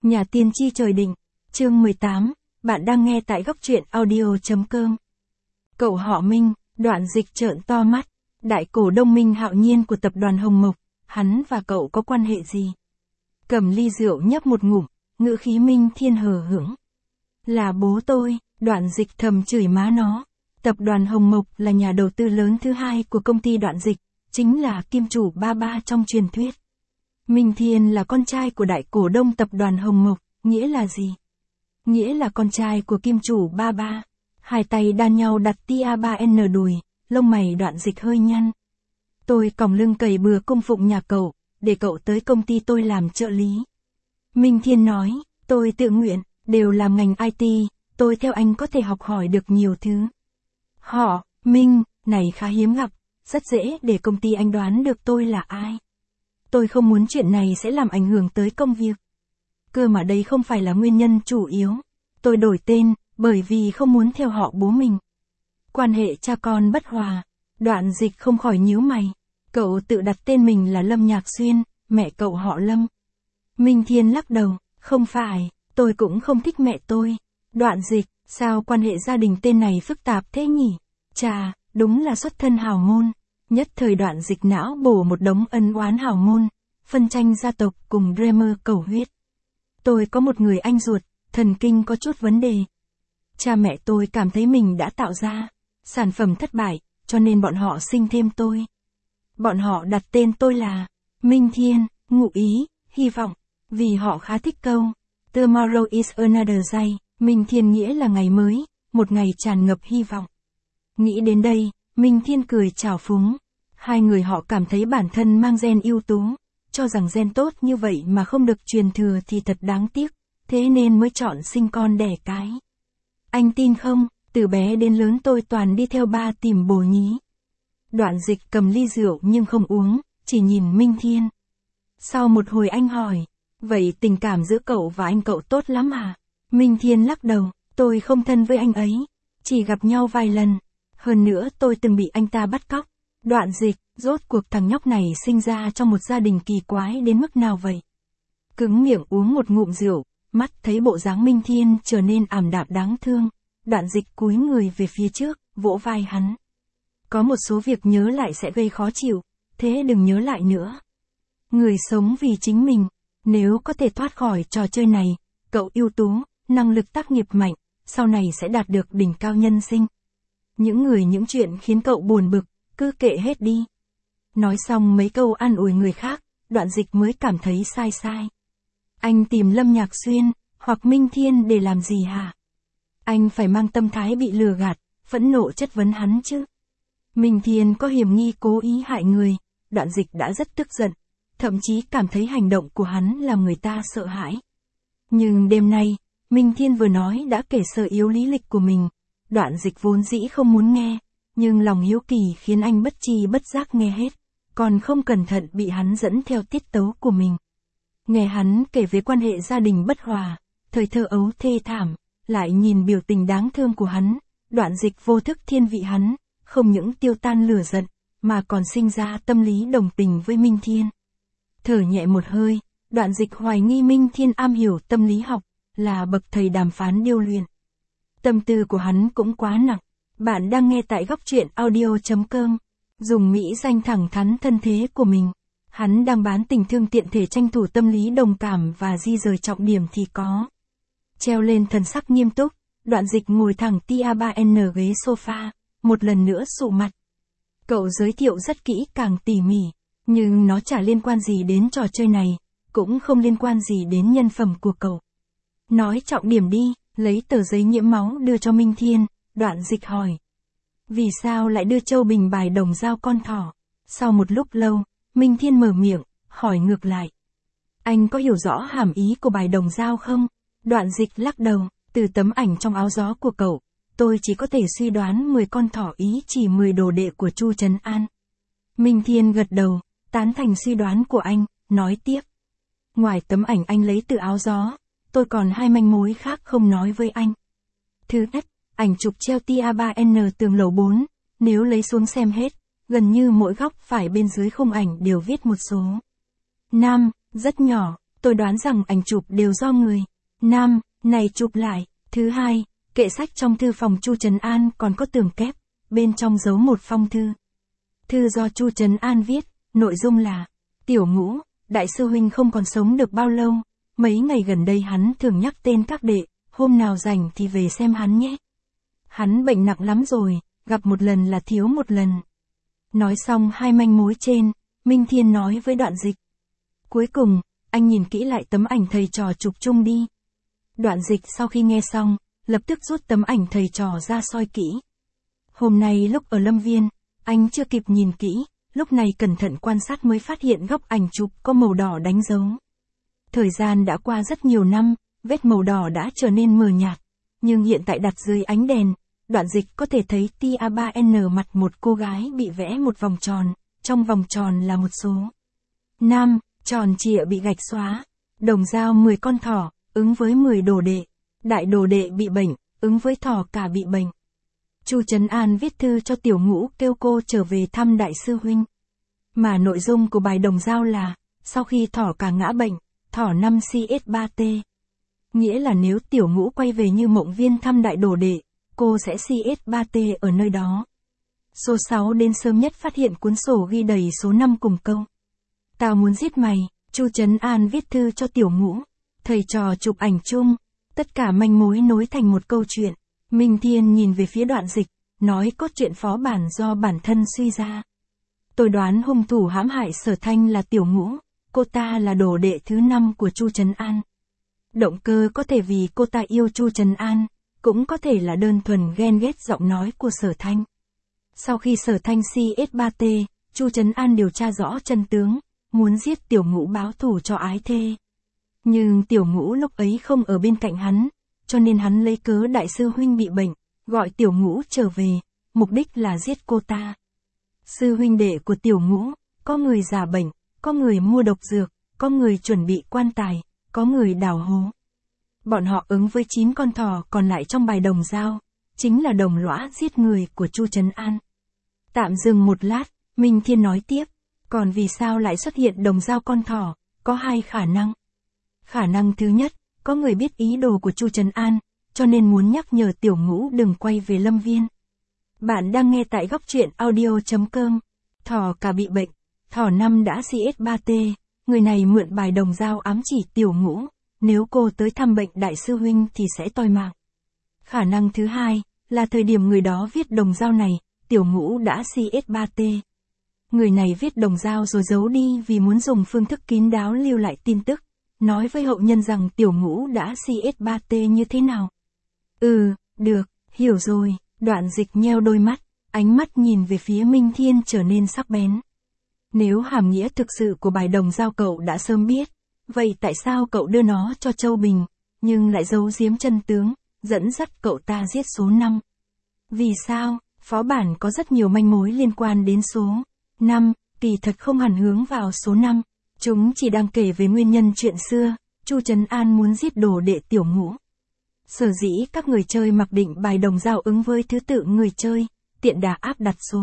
Nhà tiên tri trời định, chương 18, bạn đang nghe tại góc truyện audio.com. Cậu họ Minh, Đoạn Dịch trợn to mắt, đại cổ đông Minh Hạo Nhiên của tập đoàn Hồng Mộc, hắn và cậu có quan hệ gì? Cầm ly rượu nhấp một ngụm, ngữ khí Minh Thiên hờ hững. Là bố tôi, Đoạn Dịch thầm chửi má nó. Tập đoàn Hồng Mộc là nhà đầu tư lớn thứ hai của công ty Đoạn Dịch, chính là kim chủ ba ba trong truyền thuyết. Minh Thiên là con trai của đại cổ đông tập đoàn Hồng Mộc, nghĩa là gì? Nghĩa là con trai của kim chủ ba ba. Hai tay đan nhau đặt tia 3N đùi, lông mày Đoạn Dịch hơi nhăn. Tôi còng lưng cày bừa cung phụng nhà cậu, để cậu tới công ty tôi làm trợ lý. Minh Thiên nói, tôi tự nguyện, đều làm ngành IT, tôi theo anh có thể học hỏi được nhiều thứ. Họ, Minh, này khá hiếm gặp, rất dễ để công ty anh đoán được tôi là ai. Tôi không muốn chuyện này sẽ làm ảnh hưởng tới công việc. Cơ mà đây không phải là nguyên nhân chủ yếu. Tôi đổi tên, bởi vì không muốn theo họ bố mình. Quan hệ cha con bất hòa, Đoạn Dịch không khỏi nhíu mày. Cậu tự đặt tên mình là Lâm Nhạc Xuyên, mẹ cậu họ Lâm. Minh Thiên lắc đầu, không phải, tôi cũng không thích mẹ tôi. Đoạn Dịch, sao quan hệ gia đình tên này phức tạp thế nhỉ? Chà, đúng là xuất thân hào môn. Nhất thời Đoạn Dịch não bổ một đống ân oán hào môn, phân tranh gia tộc cùng Dreamer cầu huyết. Tôi có một người anh ruột, thần kinh có chút vấn đề. Cha mẹ tôi cảm thấy mình đã tạo ra sản phẩm thất bại, cho nên bọn họ sinh thêm tôi. Bọn họ đặt tên tôi là Minh Thiên, ngụ ý, hy vọng, vì họ khá thích câu Tomorrow is another day, Minh Thiên nghĩa là ngày mới, một ngày tràn ngập hy vọng. Nghĩ đến đây, Minh Thiên cười trào phúng. Hai người họ cảm thấy bản thân mang gen ưu tú, cho rằng gen tốt như vậy mà không được truyền thừa thì thật đáng tiếc, thế nên mới chọn sinh con đẻ cái. Anh tin không, từ bé đến lớn tôi toàn đi theo ba tìm bồ nhí. Đoạn Dịch cầm ly rượu nhưng không uống, chỉ nhìn Minh Thiên. Sau một hồi anh hỏi, vậy tình cảm giữa cậu và anh cậu tốt lắm à? Minh Thiên lắc đầu, tôi không thân với anh ấy, chỉ gặp nhau vài lần. Hơn nữa tôi từng bị anh ta bắt cóc. Đoạn Dịch, rốt cuộc thằng nhóc này sinh ra trong một gia đình kỳ quái đến mức nào vậy? Cứng miệng uống một ngụm rượu, mắt thấy bộ dáng Minh Thiên trở nên ảm đạm đáng thương. Đoạn Dịch cúi người về phía trước, vỗ vai hắn. Có một số việc nhớ lại sẽ gây khó chịu, thế đừng nhớ lại nữa. Người sống vì chính mình, nếu có thể thoát khỏi trò chơi này, cậu ưu tú, năng lực tác nghiệp mạnh, sau này sẽ đạt được đỉnh cao nhân sinh. Những chuyện khiến cậu buồn bực, cứ kệ hết đi. Nói xong mấy câu an ủi người khác, Đoạn Dịch mới cảm thấy sai. Anh tìm Lâm Nhạc Xuyên, hoặc Minh Thiên để làm gì hả? Anh phải mang tâm thái bị lừa gạt, phẫn nộ chất vấn hắn chứ. Minh Thiên có hiểm nghi cố ý hại người, Đoạn Dịch đã rất tức giận, thậm chí cảm thấy hành động của hắn làm người ta sợ hãi. Nhưng đêm nay, Minh Thiên vừa nói đã kể sơ yếu lý lịch của mình, Đoạn Dịch vốn dĩ không muốn nghe, nhưng lòng hiếu kỳ khiến anh bất tri bất giác nghe hết, còn không cẩn thận bị hắn dẫn theo tiết tấu của mình. Nghe hắn kể về quan hệ gia đình bất hòa, thời thơ ấu thê thảm, lại nhìn biểu tình đáng thương của hắn, Đoạn Dịch vô thức thiên vị hắn, không những tiêu tan lửa giận, mà còn sinh ra tâm lý đồng tình với Minh Thiên. Thở nhẹ một hơi, Đoạn Dịch hoài nghi Minh Thiên am hiểu tâm lý học, là bậc thầy đàm phán điêu luyện. Tâm tư của hắn cũng quá nặng. Bạn đang nghe tại góc truyện audio.com. Dùng mỹ danh thẳng thắn thân thế của mình. Hắn đang bán tình thương tiện thể tranh thủ tâm lý đồng cảm và di rời trọng điểm thì có. Treo lên thần sắc nghiêm túc, Đoạn Dịch ngồi thẳng tia 3N ghế sofa, một lần nữa sụ mặt. Cậu giới thiệu rất kỹ càng tỉ mỉ, nhưng nó chả liên quan gì đến trò chơi này, cũng không liên quan gì đến nhân phẩm của cậu. Nói trọng điểm đi, lấy tờ giấy nhiễm máu đưa cho Minh Thiên. Đoạn Dịch hỏi. Vì sao lại đưa Châu Bình bài đồng dao con thỏ? Sau một lúc lâu, Minh Thiên mở miệng, hỏi ngược lại. Anh có hiểu rõ hàm ý của bài đồng dao không? Đoạn Dịch lắc đầu, từ tấm ảnh trong áo gió của cậu, tôi chỉ có thể suy đoán 10 con thỏ ý chỉ 10 đồ đệ của Chu Trấn An. Minh Thiên gật đầu, tán thành suy đoán của anh, nói tiếp. Ngoài tấm ảnh anh lấy từ áo gió, tôi còn 2 manh mối khác không nói với anh. Thứ nhất, ảnh chụp treo tia 3N tường lầu 4, nếu lấy xuống xem hết, gần như mỗi góc phải bên dưới khung ảnh đều viết một số. Nam, rất nhỏ, tôi đoán rằng ảnh chụp đều do người nam này chụp lại. Thứ hai, kệ sách trong thư phòng Chu Trấn An còn có tường kép, bên trong giấu một phong thư. Thư do Chu Trấn An viết, nội dung là: Tiểu Ngũ, đại sư huynh không còn sống được bao lâu, mấy ngày gần đây hắn thường nhắc tên các đệ, hôm nào rảnh thì về xem hắn nhé. Hắn bệnh nặng lắm rồi, gặp một lần là thiếu một lần. Nói xong hai manh mối trên, Minh Thiên nói với Đoạn Dịch: Cuối cùng, anh nhìn kỹ lại tấm ảnh thầy trò chụp chung đi. Đoạn Dịch sau khi nghe xong, lập tức rút tấm ảnh thầy trò ra soi kỹ. Hôm nay lúc ở Lâm Viên, anh chưa kịp nhìn kỹ, lúc này cẩn thận quan sát mới phát hiện góc ảnh chụp có màu đỏ đánh dấu. Thời gian đã qua rất nhiều năm, vết màu đỏ đã trở nên mờ nhạt, nhưng hiện tại đặt dưới ánh đèn, Đoạn Dịch có thể thấy tia 3N mặt một cô gái bị vẽ một vòng tròn, trong vòng tròn là một số. Nam, tròn trịa bị gạch xóa, đồng dao 10 con thỏ, ứng với 10 đồ đệ. Đại đồ đệ bị bệnh, ứng với thỏ cả bị bệnh. Chu Trấn An viết thư cho Tiểu Ngũ kêu cô trở về thăm đại sư huynh. Mà nội dung của bài đồng dao là, sau khi thỏ cả ngã bệnh, thỏ 5 CS3T. Nghĩa là nếu Tiểu Ngũ quay về Như Mộng Viên thăm đại đồ đệ, cô sẽ CS3T ở nơi đó. Số 6 đến sớm nhất phát hiện cuốn sổ ghi đầy số 5 cùng câu: Tao muốn giết mày. Chu Trấn An viết thư cho Tiểu Ngũ. Thầy trò chụp ảnh chung. Tất cả manh mối nối thành một câu chuyện. Minh Thiên nhìn về phía Đoạn Dịch, nói cốt truyện phó bản do bản thân suy ra. Tôi đoán hung thủ hãm hại Sở Thanh là Tiểu Ngũ, cô ta là đồ đệ thứ 5 của Chu Trấn An. Động cơ có thể vì cô ta yêu Chu Trấn An, cũng có thể là đơn thuần ghen ghét giọng nói của Sở Thanh. Sau khi Sở Thanh CS3T, Chu Trấn An điều tra rõ chân tướng, muốn giết Tiểu Ngũ báo thù cho ái thê. Nhưng Tiểu Ngũ lúc ấy không ở bên cạnh hắn, cho nên hắn lấy cớ đại sư huynh bị bệnh, gọi Tiểu Ngũ trở về, mục đích là giết cô ta. Sư huynh đệ của Tiểu Ngũ, có người giả bệnh, có người mua độc dược, có người chuẩn bị quan tài, có người đào hố. Bọn họ ứng với 9 con thỏ còn lại trong bài đồng dao, chính là đồng lõa giết người của Chu Trấn An. Tạm dừng một lát, Minh Thiên nói tiếp, còn vì sao lại xuất hiện đồng dao con thỏ, có 2 khả năng. Khả năng thứ nhất, có người biết ý đồ của Chu Trấn An, cho nên muốn nhắc nhở Tiểu Ngũ đừng quay về Lâm Viên. Bạn đang nghe tại góc truyện audio.com. Thỏ cả bị bệnh, thỏ 5 đã CS3T, người này mượn bài đồng dao ám chỉ Tiểu Ngũ, nếu cô tới thăm bệnh đại sư huynh thì sẽ toi mạng. Khả năng thứ hai, là thời điểm người đó viết đồng dao này, Tiểu Ngũ đã CS3T. Người này viết đồng dao rồi giấu đi vì muốn dùng phương thức kín đáo lưu lại tin tức, nói với hậu nhân rằng Tiểu Ngũ đã CS3T như thế nào. Được, hiểu rồi. Đoạn Dịch nheo đôi mắt, ánh mắt nhìn về phía Minh Thiên trở nên sắc bén. Nếu hàm nghĩa thực sự của bài đồng dao cậu đã sớm biết, vậy tại sao cậu đưa nó cho Châu Bình, nhưng lại giấu giếm chân tướng, dẫn dắt cậu ta giết số 5? Vì sao? Phó bản có rất nhiều manh mối liên quan đến số 5, kỳ thật không hẳn hướng vào số 5. Chúng chỉ đang kể về nguyên nhân chuyện xưa, Chu Trấn An muốn giết đồ đệ Tiểu Ngũ. Sở dĩ các người chơi mặc định bài đồng dao ứng với thứ tự người chơi, tiện đà áp đặt số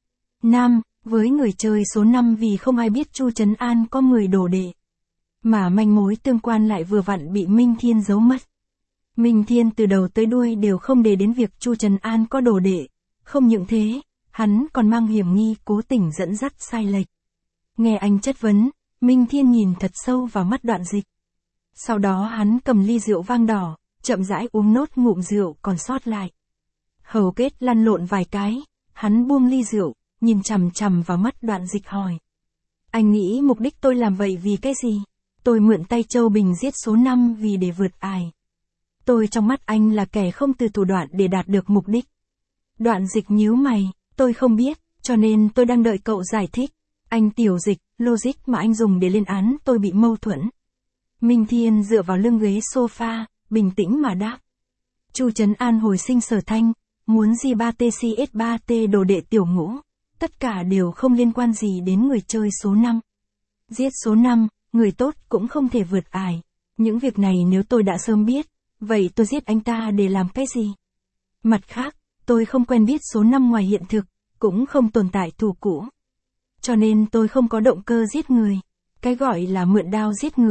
5 với người chơi số 5 vì không ai biết Chu Trấn An có 10 đồ đệ. Mà manh mối tương quan lại vừa vặn bị Minh Thiên giấu mất. Minh Thiên từ đầu tới đuôi đều không đề đến việc Chu Trấn An có đồ đệ. Không những thế, hắn còn mang hiểm nghi cố tình dẫn dắt sai lệch. Nghe anh chất vấn, Minh Thiên nhìn thật sâu vào mắt Đoạn Dịch. Sau đó hắn cầm ly rượu vang đỏ, chậm rãi uống nốt ngụm rượu còn sót lại. Hầu kết lăn lộn vài cái, hắn buông ly rượu, nhìn chằm chằm vào mắt Đoạn Dịch hỏi. Anh nghĩ mục đích tôi làm vậy vì cái gì? Tôi mượn tay Châu Bình giết số 5 vì để vượt ải. Tôi trong mắt anh là kẻ không từ thủ đoạn để đạt được mục đích. Đoạn Dịch nhíu mày, tôi không biết, cho nên tôi đang đợi cậu giải thích. Anh Tiểu Dịch, logic mà anh dùng để lên án tôi bị mâu thuẫn. Minh Thiên dựa vào lưng ghế sofa, bình tĩnh mà đáp. Chu Trấn An hồi sinh Sở Thanh, muốn G3T CS3T đồ đệ Tiểu Ngũ, tất cả đều không liên quan gì đến người chơi số 5. Giết số 5, người tốt cũng không thể vượt ải. Những việc này nếu tôi đã sớm biết, vậy tôi giết anh ta để làm cái gì? Mặt khác, tôi không quen biết số 5 ngoài hiện thực, cũng không tồn tại thù cũ. Cho nên tôi không có động cơ giết người. Cái gọi là mượn đao giết người,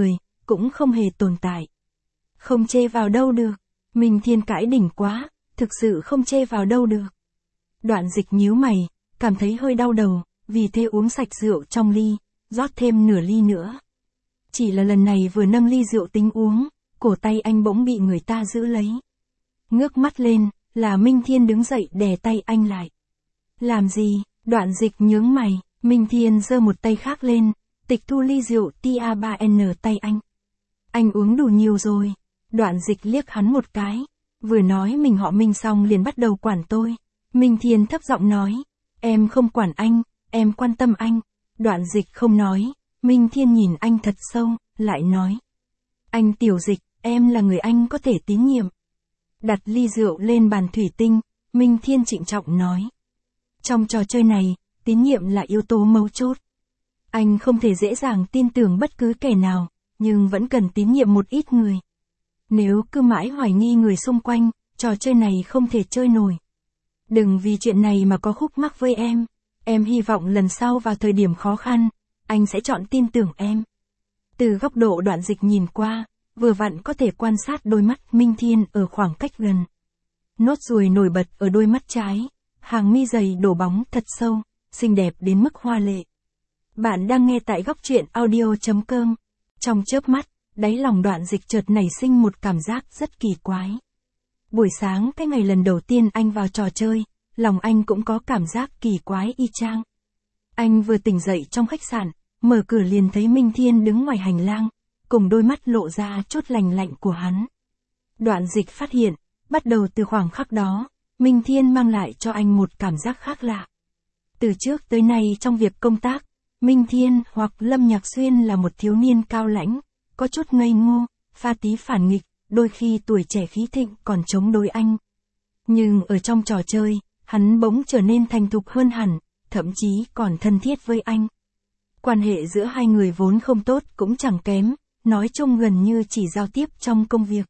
cũng không hề tồn tại. Không chê vào đâu được. Minh Thiên cãi đỉnh quá, thực sự không chê vào đâu được. Đoạn Dịch nhíu mày, cảm thấy hơi đau đầu, vì thế uống sạch rượu trong ly, rót thêm nửa ly nữa. Chỉ là lần này vừa nâng ly rượu tính uống, cổ tay anh bỗng bị người ta giữ lấy. Ngước mắt lên, là Minh Thiên đứng dậy đè tay anh lại. Làm gì? Đoạn Dịch nhướng mày, Minh Thiên giơ một tay khác lên, tịch thu ly rượu tia 3N tay anh. Anh uống đủ nhiều rồi. Đoạn Dịch liếc hắn một cái, vừa nói mình họ Minh xong liền bắt đầu quản tôi. Minh Thiên thấp giọng nói, em không quản anh, em quan tâm anh. Đoạn Dịch không nói, Minh Thiên nhìn anh thật sâu, lại nói. Anh Tiểu Dịch, em là người anh có thể tín nhiệm. Đặt ly rượu lên bàn thủy tinh, Minh Thiên trịnh trọng nói. Trong trò chơi này, tín nhiệm là yếu tố mấu chốt. Anh không thể dễ dàng tin tưởng bất cứ kẻ nào, nhưng vẫn cần tín nhiệm một ít người. Nếu cứ mãi hoài nghi người xung quanh, trò chơi này không thể chơi nổi. Đừng vì chuyện này mà có khúc mắc với em. Em hy vọng lần sau vào thời điểm khó khăn, anh sẽ chọn tin tưởng em. Từ góc độ Đoạn Dịch nhìn qua, vừa vặn có thể quan sát đôi mắt Minh Thiên ở khoảng cách gần. Nốt ruồi nổi bật ở đôi mắt trái, hàng mi dày đổ bóng thật sâu, xinh đẹp đến mức hoa lệ. Bạn đang nghe tại góc truyện audio.com. Trong chớp mắt, đáy lòng Đoạn Dịch chợt nảy sinh một cảm giác rất kỳ quái. Buổi sáng cái ngày lần đầu tiên anh vào trò chơi, lòng anh cũng có cảm giác kỳ quái y chang. Anh vừa tỉnh dậy trong khách sạn, mở cửa liền thấy Minh Thiên đứng ngoài hành lang, cùng đôi mắt lộ ra chút lành lạnh của hắn. Đoạn Dịch phát hiện, bắt đầu từ khoảng khắc đó, Minh Thiên mang lại cho anh một cảm giác khác lạ. Từ trước tới nay trong việc công tác, Minh Thiên hoặc Lâm Nhạc Xuyên là một thiếu niên cao lãnh, có chút ngây ngô, pha tí phản nghịch, đôi khi tuổi trẻ khí thịnh còn chống đối anh. Nhưng ở trong trò chơi, hắn bỗng trở nên thành thục hơn hẳn, thậm chí còn thân thiết với anh. Quan hệ giữa hai người vốn không tốt cũng chẳng kém, nói chung gần như chỉ giao tiếp trong công việc.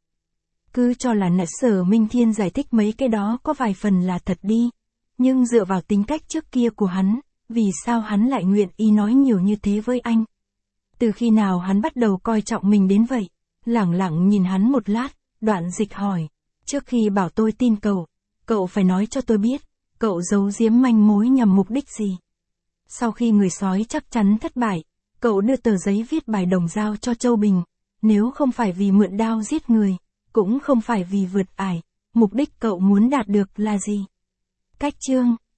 Cứ cho là nãy giờ Minh Thiên giải thích mấy cái đó có vài phần là thật đi, nhưng dựa vào tính cách trước kia của hắn, vì sao hắn lại nguyện ý nói nhiều như thế với anh? Từ khi nào hắn bắt đầu coi trọng mình đến vậy? Lẳng lặng nhìn hắn một lát, Đoạn Dịch hỏi, trước khi bảo tôi tin cậu phải nói cho tôi biết, cậu giấu giếm manh mối nhằm mục đích gì? Sau khi người sói chắc chắn thất bại, cậu đưa tờ giấy viết bài đồng giao cho Châu Bình, nếu không phải vì mượn đao giết người, cũng không phải vì vượt ải, mục đích cậu muốn đạt được là gì? Cách chương